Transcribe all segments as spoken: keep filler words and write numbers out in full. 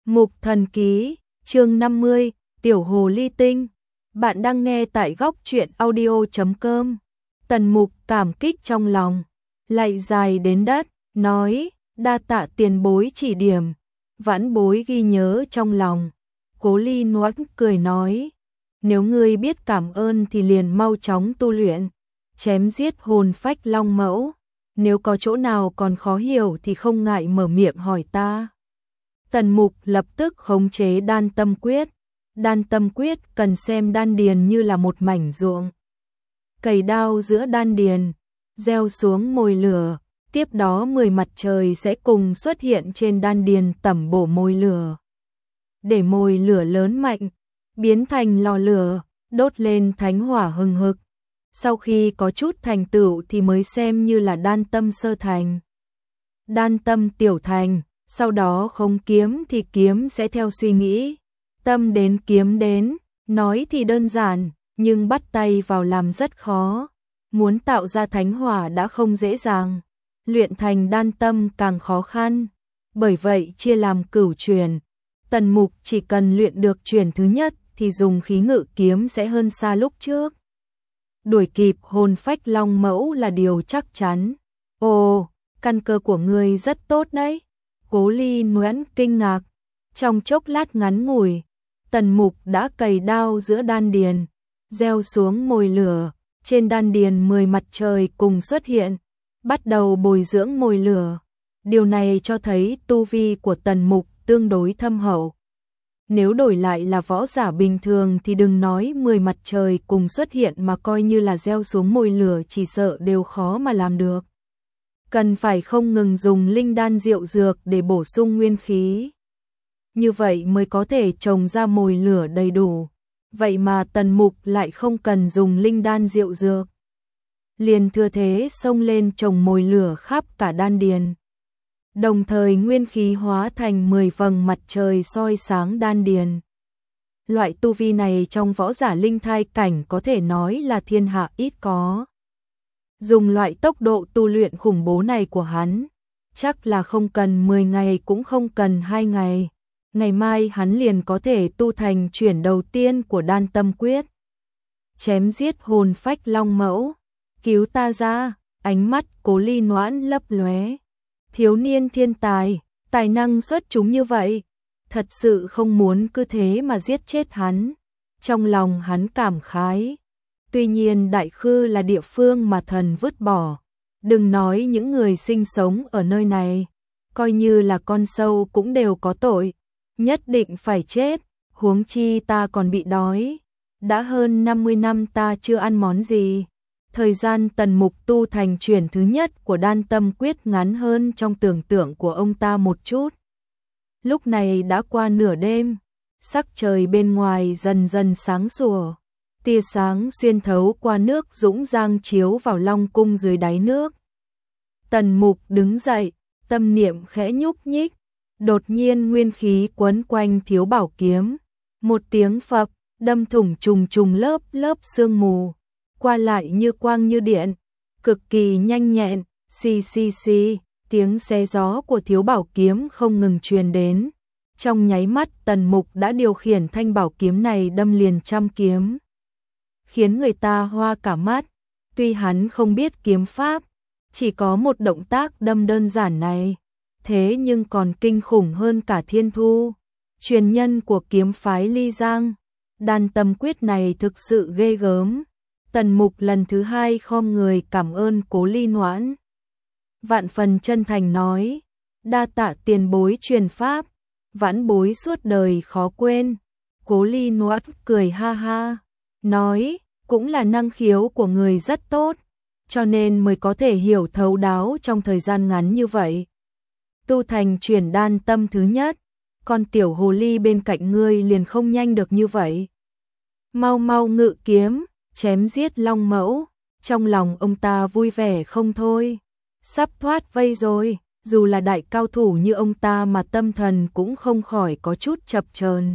Mục Thần Ký, chương năm mươi, Tiểu Hồ Ly Tinh. Bạn đang nghe tại góc truyện audio chấm com. Tần Mục cảm kích trong lòng, lạy dài đến đất, nói, đa tạ tiền bối chỉ điểm, vãn bối ghi nhớ trong lòng. Cố Ly Noãn cười nói, nếu ngươi biết cảm ơn thì liền mau chóng tu luyện, chém giết hồn phách long mẫu, nếu có chỗ nào còn khó hiểu thì không ngại mở miệng hỏi ta. Tần Mục lập tức khống chế đan tâm quyết. Đan tâm quyết cần xem đan điền như là một mảnh ruộng. Cày đao giữa đan điền, gieo xuống mồi lửa, tiếp đó mười mặt trời sẽ cùng xuất hiện trên đan điền tẩm bổ mồi lửa. Để mồi lửa lớn mạnh, biến thành lò lửa, đốt lên thánh hỏa hừng hực. Sau khi có chút thành tựu thì mới xem như là đan tâm sơ thành. Đan tâm tiểu thành, sau đó không kiếm thì kiếm sẽ theo suy nghĩ. Tâm đến kiếm đến, nói thì đơn giản, nhưng bắt tay vào làm rất khó. Muốn tạo ra thánh hỏa đã không dễ dàng, luyện thành đan tâm càng khó khăn. Bởi vậy chia làm cửu truyền. Tần Mục chỉ cần luyện được truyền thứ nhất thì dùng khí ngự kiếm sẽ hơn xa lúc trước. Đuổi kịp hồn phách long mẫu là điều chắc chắn. Ồ, căn cơ của ngươi rất tốt đấy. Cố Ly Noãn kinh ngạc. Trong chốc lát ngắn ngủi, Tần Mục đã cày đao giữa đan điền, gieo xuống mồi lửa, trên đan điền mười mặt trời cùng xuất hiện, bắt đầu bồi dưỡng mồi lửa. Điều này cho thấy tu vi của Tần Mục tương đối thâm hậu. Nếu đổi lại là võ giả bình thường thì đừng nói mười mặt trời cùng xuất hiện mà coi như là gieo xuống mồi lửa chỉ sợ đều khó mà làm được. Cần phải không ngừng dùng linh đan diệu dược để bổ sung nguyên khí. Như vậy mới có thể trồng ra mồi lửa đầy đủ. Vậy mà Tần Mục lại không cần dùng linh đan diệu dược. Liền thừa thế xông lên trồng mồi lửa khắp cả đan điền. Đồng thời nguyên khí hóa thành mười vầng mặt trời soi sáng đan điền. Loại tu vi này trong võ giả linh thai cảnh có thể nói là thiên hạ ít có. Dùng loại tốc độ tu luyện khủng bố này của hắn, chắc là không cần mười ngày cũng không cần hai ngày. Ngày mai hắn liền có thể tu thành chuyển đầu tiên của đan tâm quyết. Chém giết hồn phách long mẫu, cứu ta ra, ánh mắt Cố Ly Noãn lấp lóe. Thiếu niên thiên tài, tài năng xuất chúng như vậy, thật sự không muốn cứ thế mà giết chết hắn. Trong lòng hắn cảm khái. Tuy nhiên Đại Khư là địa phương mà thần vứt bỏ. Đừng nói những người sinh sống ở nơi này, coi như là con sâu cũng đều có tội. Nhất định phải chết, huống chi ta còn bị đói. Đã hơn năm mươi năm ta chưa ăn món gì. Thời gian Tần Mục tu thành chuyển thứ nhất của đan tâm quyết ngắn hơn trong tưởng tượng của ông ta một chút. Lúc này đã qua nửa đêm, sắc trời bên ngoài dần dần sáng sủa. Tia sáng xuyên thấu qua nước dũng dang chiếu vào long cung dưới đáy nước. Tần Mục đứng dậy, tâm niệm khẽ nhúc nhích. Đột nhiên nguyên khí quấn quanh thiếu bảo kiếm. Một tiếng phập, đâm thủng trùng trùng lớp lớp sương mù. Qua lại như quang như điện, cực kỳ nhanh nhẹn, xì xì xì, tiếng xé gió của thiếu bảo kiếm không ngừng truyền đến. Trong nháy mắt Tần Mục đã điều khiển thanh bảo kiếm này đâm liền trăm kiếm. Khiến người ta hoa cả mắt, tuy hắn không biết kiếm pháp, chỉ có một động tác đâm đơn giản này. Thế nhưng còn kinh khủng hơn cả Thiên Thu, truyền nhân của kiếm phái Ly Giang. Đan tâm quyết này thực sự ghê gớm. Tần Mục lần thứ hai khom người cảm ơn Cố Ly Noãn. Vạn phần chân thành nói, đa tạ tiền bối truyền pháp, vãn bối suốt đời khó quên. Cố Ly Noãn cười ha ha, nói, cũng là năng khiếu của người rất tốt, cho nên mới có thể hiểu thấu đáo trong thời gian ngắn như vậy. Tu thành chuyển đan tâm thứ nhất, con tiểu hồ ly bên cạnh ngươi liền không nhanh được như vậy. Mau mau ngự kiếm, chém giết long mẫu. Trong lòng ông ta vui vẻ không thôi. Sắp thoát vây rồi, dù là đại cao thủ như ông ta mà tâm thần cũng không khỏi có chút chập chờn.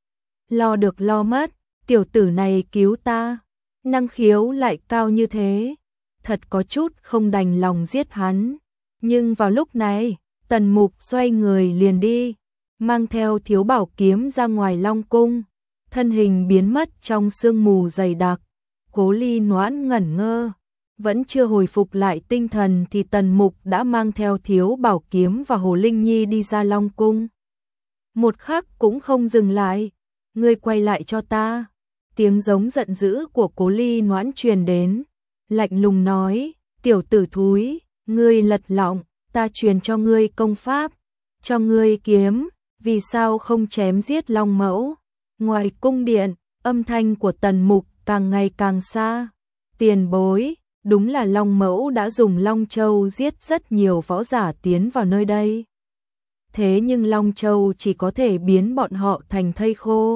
Lo được lo mất, tiểu tử này cứu ta, năng khiếu lại cao như thế, thật có chút không đành lòng giết hắn. Nhưng vào lúc này, Tần Mục xoay người liền đi, mang theo thiếu bảo kiếm ra ngoài Long cung, thân hình biến mất trong sương mù dày đặc. Cố Ly Noãn ngẩn ngơ, vẫn chưa hồi phục lại tinh thần thì Tần Mục đã mang theo thiếu bảo kiếm và Hồ Linh Nhi đi ra Long cung. Một khắc cũng không dừng lại, ngươi quay lại cho ta. Tiếng giống giận dữ của Cố Ly Noãn truyền đến, lạnh lùng nói, tiểu tử thúi, ngươi lật lọng, ta truyền cho ngươi công pháp, cho ngươi kiếm, vì sao không chém giết Long mẫu? Ngoài cung điện, âm thanh của Tần Mục càng ngày càng xa. Tiền bối, đúng là Long mẫu đã dùng Long Châu giết rất nhiều võ giả tiến vào nơi đây. Thế nhưng Long Châu chỉ có thể biến bọn họ thành thây khô,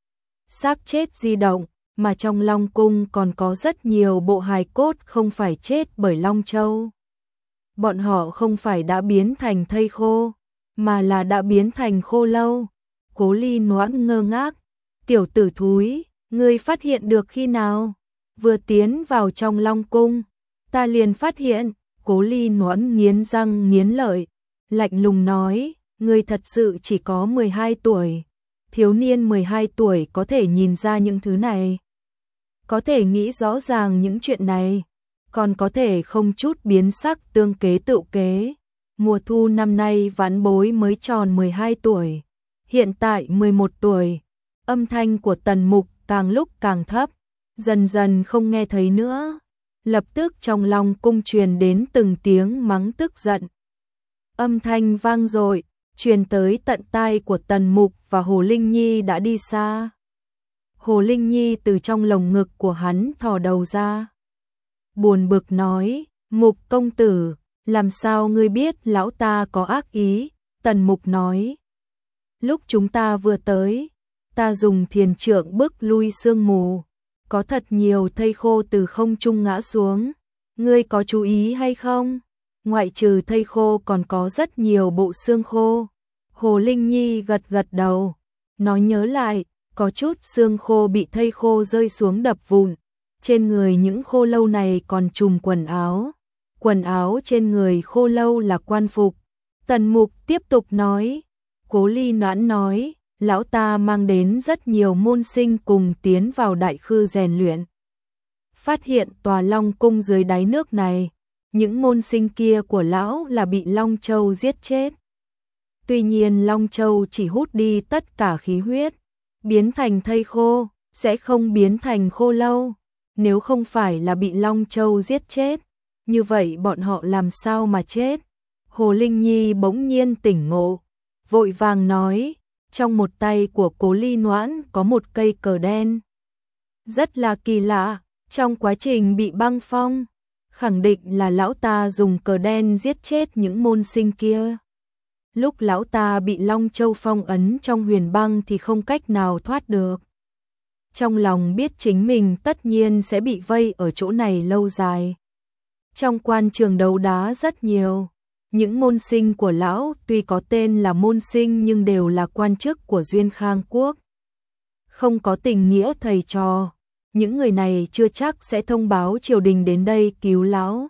xác chết di động, mà trong Long cung còn có rất nhiều bộ hài cốt không phải chết bởi Long Châu. Bọn họ không phải đã biến thành thây khô, mà là đã biến thành khô lâu. Cố Ly Noãn ngơ ngác, tiểu tử thúi, ngươi phát hiện được khi nào? Vừa tiến vào trong Long cung, ta liền phát hiện. Cố Ly Noãn nghiến răng nghiến lợi, lạnh lùng nói, ngươi thật sự chỉ có mười hai tuổi. Thiếu niên mười hai tuổi có thể nhìn ra những thứ này, có thể nghĩ rõ ràng những chuyện này, còn có thể không chút biến sắc tương kế tựu kế. Mùa thu năm nay vãn bối mới tròn mười hai tuổi, hiện tại mười một tuổi. Âm thanh của Tần Mục càng lúc càng thấp, dần dần không nghe thấy nữa. Lập tức trong Long cung truyền đến từng tiếng mắng tức giận. Âm thanh vang dội, truyền tới tận tai của Tần Mục và Hồ Linh Nhi đã đi xa. Hồ Linh Nhi từ trong lồng ngực của hắn thò đầu ra, buồn bực nói, Mục công tử, làm sao ngươi biết lão ta có ác ý? Tần Mục nói, lúc chúng ta vừa tới, ta dùng thiền trượng bức lui sương mù, có thật nhiều thây khô từ không trung ngã xuống, ngươi có chú ý hay không? Ngoại trừ thây khô còn có rất nhiều bộ xương khô. Hồ Linh Nhi gật gật đầu, nó nhớ lại, có chút xương khô bị thây khô rơi xuống đập vụn, trên người những khô lâu này còn trùm quần áo. Quần áo trên người khô lâu là quan phục. Tần Mục tiếp tục nói, Cố Ly Noãn nói, lão ta mang đến rất nhiều môn sinh cùng tiến vào đại khư rèn luyện. Phát hiện tòa Long cung dưới đáy nước này, những môn sinh kia của lão là bị Long Châu giết chết. Tuy nhiên Long Châu chỉ hút đi tất cả khí huyết, biến thành thây khô, sẽ không biến thành khô lâu. Nếu không phải là bị Long Châu giết chết, như vậy bọn họ làm sao mà chết? Hồ Linh Nhi bỗng nhiên tỉnh ngộ, vội vàng nói, trong một tay của Cố Ly Noãn có một cây cờ đen. Rất là kỳ lạ, trong quá trình bị băng phong, khẳng định là lão ta dùng cờ đen giết chết những môn sinh kia. Lúc lão ta bị Long Châu phong ấn trong huyền băng thì không cách nào thoát được. Trong lòng biết chính mình tất nhiên sẽ bị vây ở chỗ này lâu dài. Trong quan trường đấu đá rất nhiều, những môn sinh của lão tuy có tên là môn sinh nhưng đều là quan chức của Duyên Khang Quốc. Không có tình nghĩa thầy trò, những người này chưa chắc sẽ thông báo triều đình đến đây cứu lão.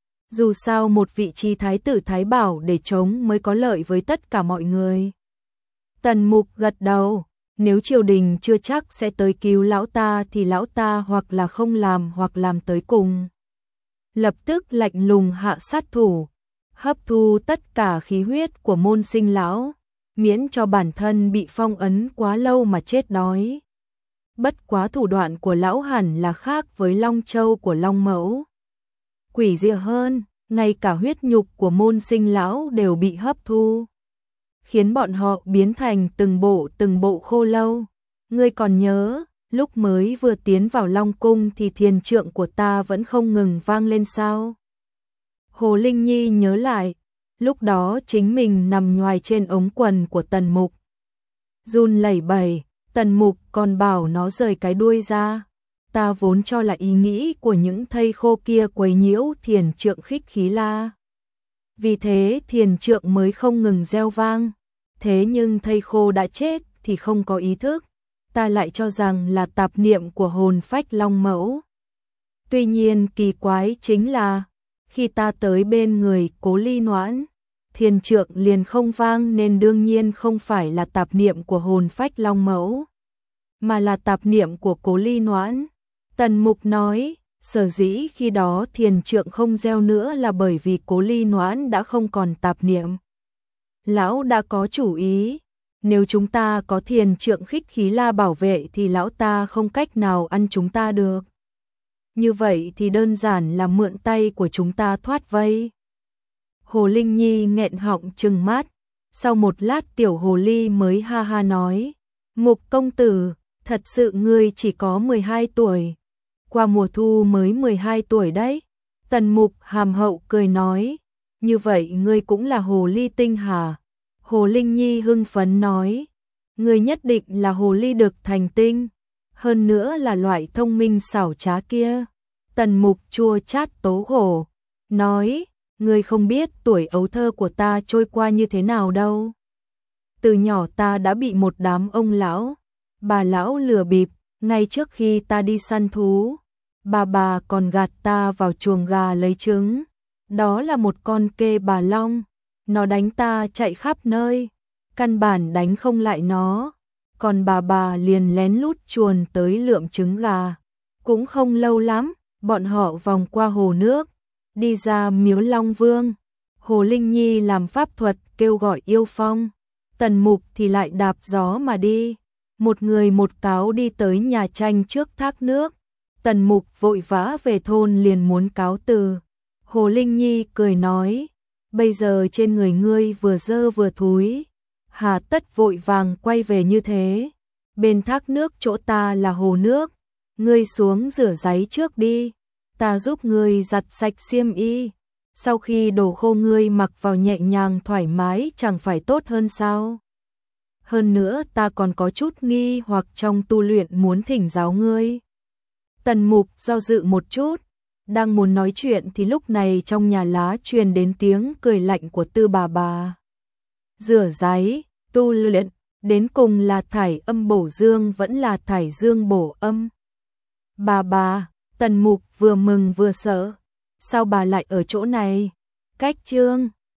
Dù sao một vị trí thái tử thái bảo để chống mới có lợi với tất cả mọi người. Tần Mục gật đầu, nếu triều đình chưa chắc sẽ tới cứu lão ta thì lão ta hoặc là không làm hoặc làm tới cùng. Lập tức lạnh lùng hạ sát thủ, hấp thu tất cả khí huyết của môn sinh lão, miễn cho bản thân bị phong ấn quá lâu mà chết đói. Bất quá thủ đoạn của lão hẳn là khác với Long Châu của Long Mẫu. Quỷ dị hơn, ngay cả huyết nhục của môn sinh lão đều bị hấp thu, khiến bọn họ biến thành từng bộ từng bộ khô lâu. Ngươi còn nhớ, lúc mới vừa tiến vào Long cung thì thiền trượng của ta vẫn không ngừng vang lên sao? Hồ Linh Nhi nhớ lại, lúc đó chính mình nằm nhoài trên ống quần của Tần Mục, run lẩy bẩy, Tần Mục còn bảo nó rời cái đuôi ra. Ta vốn cho là ý nghĩ của những thây khô kia quấy nhiễu thiền trượng khích khí la. Vì thế thiền trượng mới không ngừng reo vang. Thế nhưng thây khô đã chết thì không có ý thức. Ta lại cho rằng là tạp niệm của hồn phách Long Mẫu. Tuy nhiên kỳ quái chính là, khi ta tới bên người Cố Ly Noãn, thiền trượng liền không vang nên đương nhiên không phải là tạp niệm của hồn phách Long Mẫu, mà là tạp niệm của Cố Ly Noãn. Tần Mục nói, sở dĩ khi đó thiền trượng không gieo nữa là bởi vì Cố Ly Noãn đã không còn tạp niệm. Lão đã có chủ ý, nếu chúng ta có thiền trượng khích khí la bảo vệ thì lão ta không cách nào ăn chúng ta được. Như vậy thì đơn giản là mượn tay của chúng ta thoát vây. Hồ Linh Nhi nghẹn họng trừng mắt, sau một lát tiểu hồ ly mới ha ha nói, Mục công tử, thật sự ngươi chỉ có mười hai tuổi, qua mùa thu mới mười hai tuổi đấy. Tần Mục hàm hậu cười nói, như vậy ngươi cũng là hồ ly tinh hả? Hồ Linh Nhi hưng phấn nói, ngươi nhất định là hồ ly được thành tinh, hơn nữa là loại thông minh xảo trá kia. Tần Mục chua chát tố khổ, nói, ngươi không biết tuổi ấu thơ của ta trôi qua như thế nào đâu. Từ nhỏ ta đã bị một đám ông lão, bà lão lừa bịp, ngay trước khi ta đi săn thú, bà bà còn gạt ta vào chuồng gà lấy trứng. Đó là một con kê bà long, nó đánh ta chạy khắp nơi, căn bản đánh không lại nó, còn bà bà liền lén lút chuồn tới lượm trứng gà. Cũng không lâu lắm, bọn họ vòng qua hồ nước, đi ra miếu Long Vương. Hồ Linh Nhi làm pháp thuật kêu gọi yêu phong, Tần Mục thì lại đạp gió mà đi, một người một cáo đi tới nhà tranh trước thác nước. Tần Mục vội vã về thôn liền muốn cáo từ. Hồ Linh Nhi cười nói, bây giờ trên người ngươi vừa dơ vừa thúi, hà tất vội vàng quay về như thế. Bên thác nước chỗ ta là hồ nước, ngươi xuống rửa ráy trước đi, ta giúp ngươi giặt sạch xiêm y, sau khi đổ khô ngươi mặc vào nhẹ nhàng thoải mái chẳng phải tốt hơn sao? Hơn nữa ta còn có chút nghi hoặc trong tu luyện muốn thỉnh giáo ngươi. Tần Mục do dự một chút, đang muốn nói chuyện thì lúc này trong nhà lá truyền đến tiếng cười lạnh của Tư bà bà. Rửa ráy, tu luyện, đến cùng là thải âm bổ dương vẫn là thải dương bổ âm. Bà bà, Tần Mục vừa mừng vừa sợ, sao bà lại ở chỗ này? Cách chương